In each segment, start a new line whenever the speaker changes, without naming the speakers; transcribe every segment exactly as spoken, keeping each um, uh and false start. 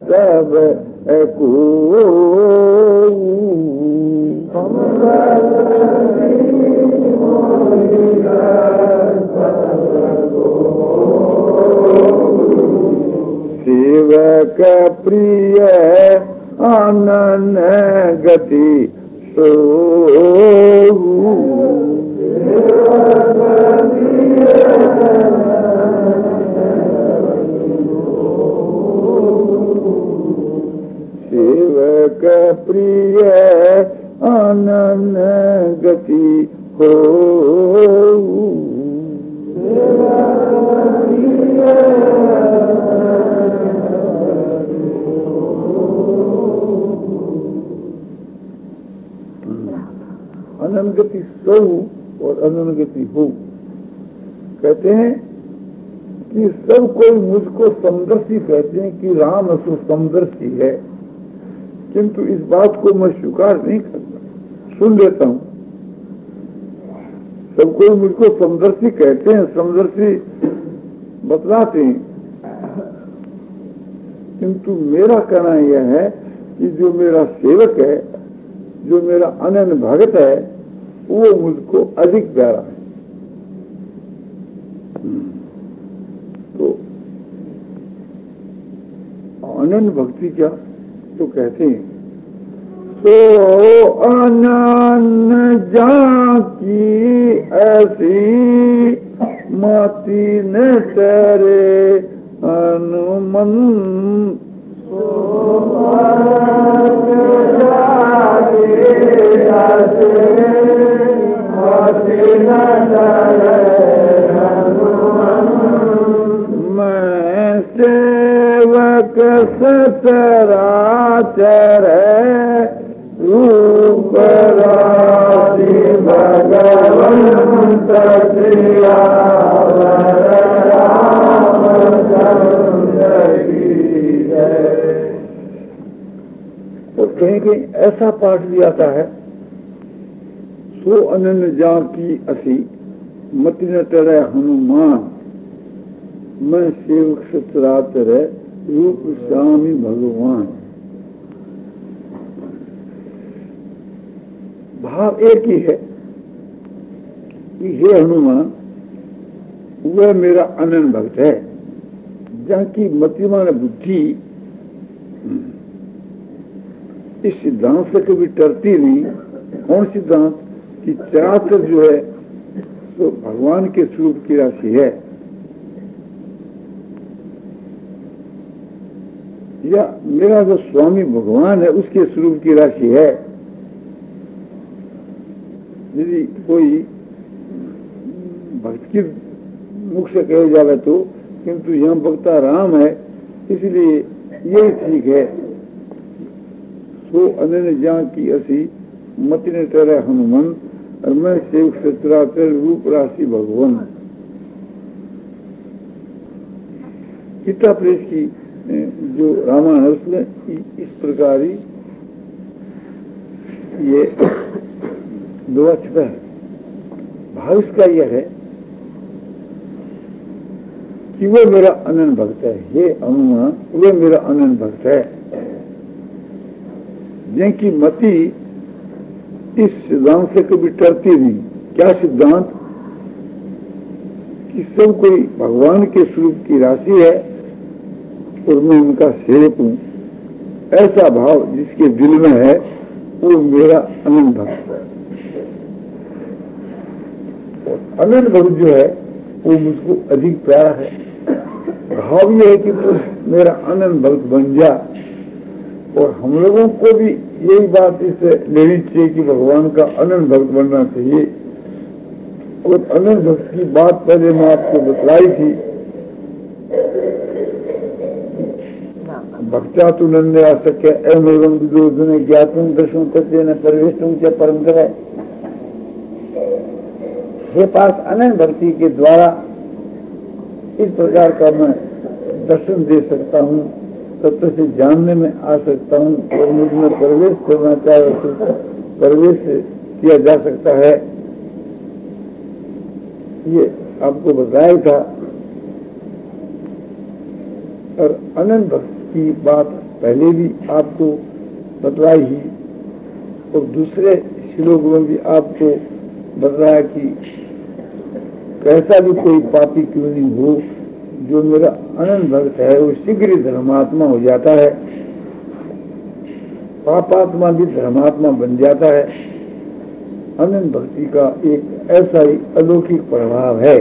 सब को सेवक प्रिय आनन गति सो सेवक प्रिय आनन गति हो अनंत गति सो और अनंत गति हो। कहते हैं कि सब कोई मुझको समदर्शी कहते हैं कि राम असु समदर्शी है, किंतु इस बात को मैं स्वीकार नहीं करता, सुन लेता हूं। सब कोई मुझको समदर्शी कहते हैं, समदर्शी बतलाते हैं, किंतु मेरा कहना यह है कि जो मेरा सेवक है, जो मेरा अनन्य भगत है, वो मुझको अधिक प्यारा है। तो अनन्य भक्ति क्या? तो कहते हैं सो अनन्य जाकी ऐसी माती न तेरे हनुमन मैं सेवक सचराचर रूप राशि भगवंत तो कहीं कहीं ऐसा पाठ भी आता है, सो अनन्य जा की असी मति न टरे हनुमान, मैं सेवक सचराचर रूप श्यामी भगवान। भाव एक ही है कि हे हनुमान, वह मेरा अनन्य भक्त है, जहाँ की मतिमान बुद्धि इस सिद्धांत से कभी टरती नहीं। कौन सिद्धांत? कि चराचर जो है तो भगवान के स्वरूप की राशि है, या मेरा जो स्वामी भगवान है उसके स्वरूप की राशि है। यदि कोई भक्त की मुख से कहे जावे तो, किंतु यहाँ भक्ता राम है, इसलिए यही ठीक है। सो अनन्य जान की असी मति न टरे हनुमान, और मैं सेवक सचराचर रूप राशि भगवान। गीता प्रेस की जो रामायण है उसमें इस प्रकार ही ये दो छिपा है। भाव इसका यह है कि वो मेरा अनन्य भक्त है। हे हनुमान, वो मेरा अनन्य भक्त है, जिनकी मति इस सिद्धांत से कभी टरती नहीं। क्या सिद्धांत? कि सब कोई भगवान के स्वरूप की राशि है और मैं उनका सेवक हूं। ऐसा भाव जिसके दिल में है वो मेरा अनन्य भक्त है। और अनन्य भक्त जो है वो मुझको अधिक प्यारा है। भाव यह है कि तू मेरा अनन्य भक्त बन जा। और हम लोगों को भी यही बात इससे लेनी चाहिए कि भगवान का अनन्य भक्त बनना चाहिए। और अनन्य भक्त की बात पहले मैं आपको बतलाई थी। भक्त्या तु नंदे आ सके एवं विदोधने ज्ञातुम दर्शन करते न प्रवेशुम च परम करे। हे पास अनन्य भक्ति के द्वारा इस प्रकार का मैं दर्शन दे सकता हूँ, तत्व से जानने में आ सकता हूँ, और मुझ में प्रवेश करना चाहे तो प्रवेश किया जा सकता है। ये आपको बताया था। और अनन्य भक्त की बात पहले भी आपको बतलाई ही और दूसरे श्लोक में भी आपको बतलाया कि कैसा भी कोई पापी क्यों नहीं हो, जो मेरा अनंत भक्त है वो शीघ्र धर्मात्मा हो जाता है, पापात्मा भी धर्मात्मा बन जाता है। अनंत भक्ति का एक ऐसा ही अलौकिक प्रभाव है।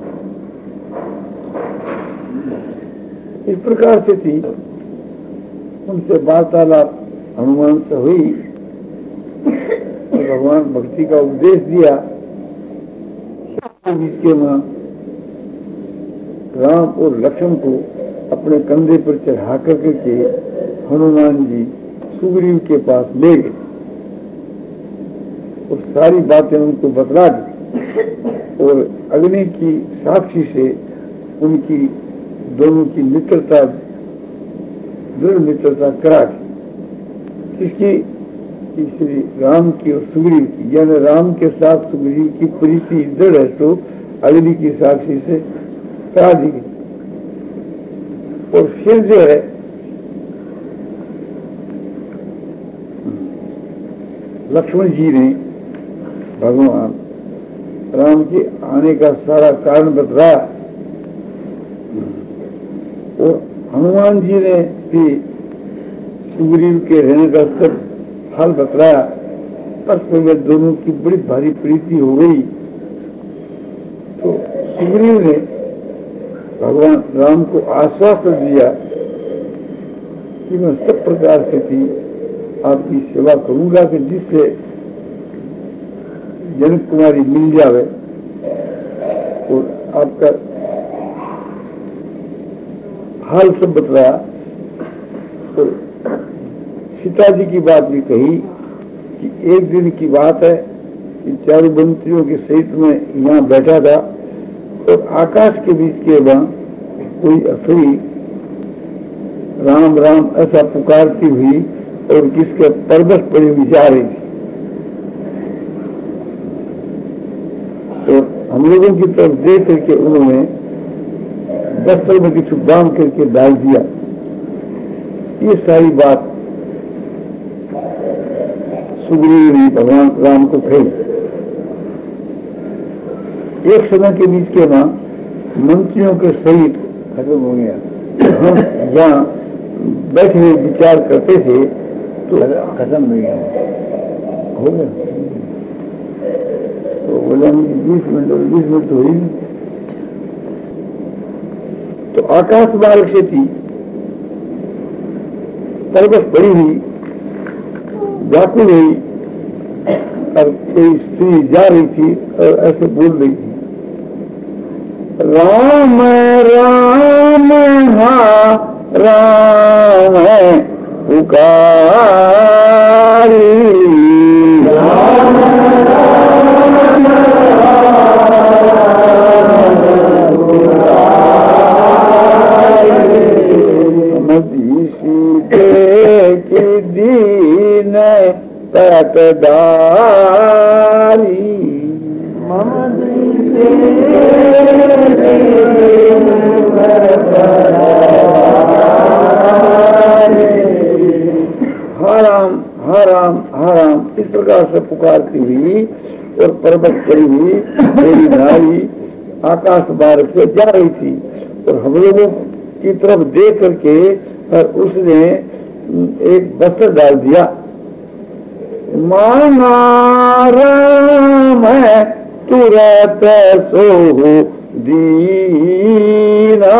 इस प्रकार से थी उनसे वार्तालाप हनुमान से हुई और भगवान भक्ति का उपदेश दिया। इसके मां राम और लक्ष्मण को अपने कंधे पर चढ़ा करके के हनुमान जी सुग्रीव के पास ले गए और सारी बातें उनको बतला दी और अग्नि की साक्षी से उनकी दोनों की मित्रता, दृढ़ मित्रता करा दी। इसकी श्री राम की और सुग्रीव की, यानी राम के साथ सुग्रीव की प्रीति दृढ़ है तो अग्नि की साक्षी से करा दी गई। और फिर जो है लक्ष्मण जी ने भगवान राम के आने का सारा कारण बतलाया और हनुमान जी ने भी सुग्रीव के रहने का सब हाल बतलाया। परस्पर में दोनों की बड़ी भारी प्रीति हो गई तो सुग्रीव ने भगवान राम को आश्वासन दिया कि मैं सब प्रकार से थी आपकी सेवा करूंगा कि जिससे जनक कुमारी मिल जावे और आपका हाल सब बतलाया। तो सीता जी की बात भी कही कि एक दिन की बात है कि चारों मंत्रियों के सहित में यहाँ बैठा था और आकाश के बीच के वहां कोई असुरी राम राम ऐसा पुकारती हुई और किसके पर्वत पर हुई जा रही थी। तो हम लोगों की तरफ देख करके उन्होंने वस्त्र में कुछ बांध करके डाल दिया। ये सारी बात सुग्रीव ने भगवान राम को कही। एक समय के बीच के वहां मंत्रियों के सहित खत्म हो गया। हम जहाँ बैठे हुए विचार करते थे तो खत्म हो गया हो गया तो बोले हम बीस मिनट और बीस मिनट हुई। तो आकाश मार्ग से थी पर्वत पड़ी हुई व्याकुल हुई और कोई स्त्री जा रही थी और ऐसे बोल रही थी, राम राम हा राम है पुकारी, राम राम सीते की दीन तकदारी, हराम हराम हराम इस प्रकार से पुकारती हुई और पर्वत पड़ी हुई मेरी नारी आकाश मार्ग से जा रही थी और हम लोगों की तरफ देख करके और उसने एक वस्त्र डाल दिया। माना राम है तुरंत सोहु दीना,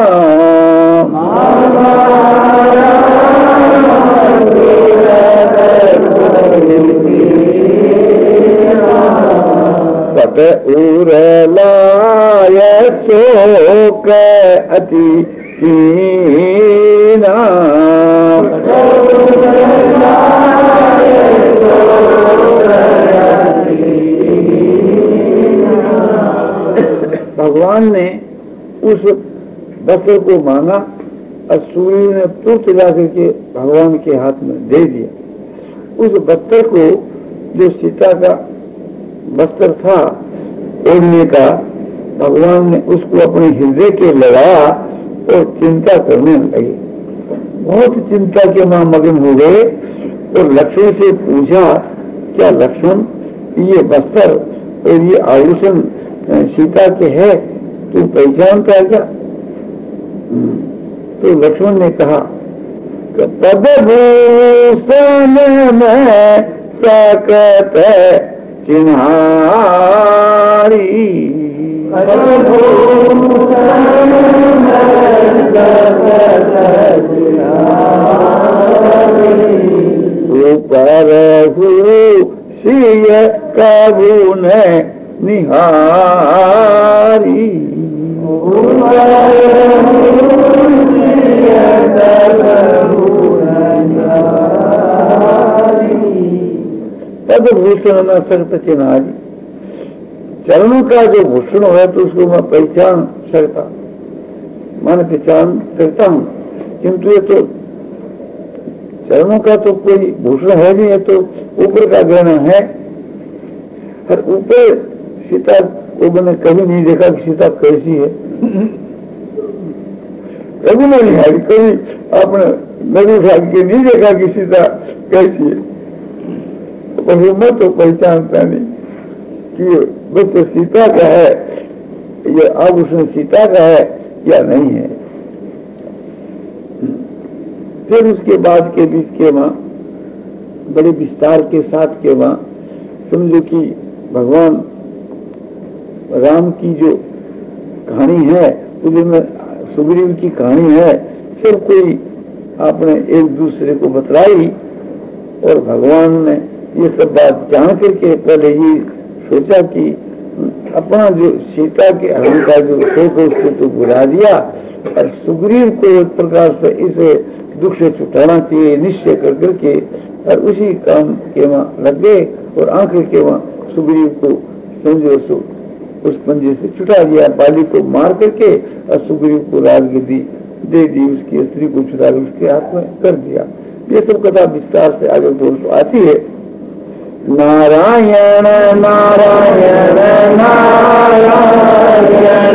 पट उर लाय शोक अति हीना, भगवान ने उस वस्त्र को मांगा और सूर्य ने तुरंत ला करके भगवान के हाथ में दे दिया। उस वस्त्र को जो सीता का वस्त्र था ओढ़ने का, भगवान ने उसको अपने हृदय के लगाया और चिंता करने लगे। बहुत चिंता के मां मगन हो गए और लक्ष्मण से पूछा, क्या लक्ष्मण ये वस्त्र और ये आभूषण सीता के है, तू पहचानता है क्या? तो लक्ष्मण ने कहा, पदभूषण में सकत चिन्हारी, ऊपर सिय काबून निहारी, पदभूषण में सकत चिन्हारी, चरणों का जो भूषण है तो उसको मैं पहचान सकता, मन पहचान करता हूँ, किंतु ये तो चरणों का तो कोई भूषण है नहीं, है तो ऊपर का गहना है। और ऊपर सीता को मैंने कभी नहीं देखा कि सीता कैसी है, कभी नहीं है, कभी आपने नजर उठा के नहीं देखा कि सीता कैसी है, पर मैं तो पहचानता नहीं कि बस तो सीता का है, ये आभूषण सीता का है या नहीं है। फिर उसके बाद के बीच के वहां बड़े विस्तार के साथ के वहां समझो कि भगवान राम की जो कहानी है उसमें सुग्रीव की कहानी है, फिर कोई आपने एक दूसरे को बतलाई और भगवान ने ये सब बात जान करके पहले ही सोचा कि अपना जो सीता के हरण का जो शोक है उसको तो बुला दिया और सुग्रीव को एक प्रकार से इस दुख से छुटाना चाहिए निश्चय कर करके, और उसी काम के वहां लग गए और आंखें के वहां सुग्रीव को समझो सो उस पंजे से छुटा दिया, बाली को मार करके और सुग्रीव को राजगद्दी दे दी, उसकी स्त्री को छुटा उसके हाथ में कर दिया। ये सब कथा विस्तार से आगे दोस्तों आती है। नारायण नारायण नारायण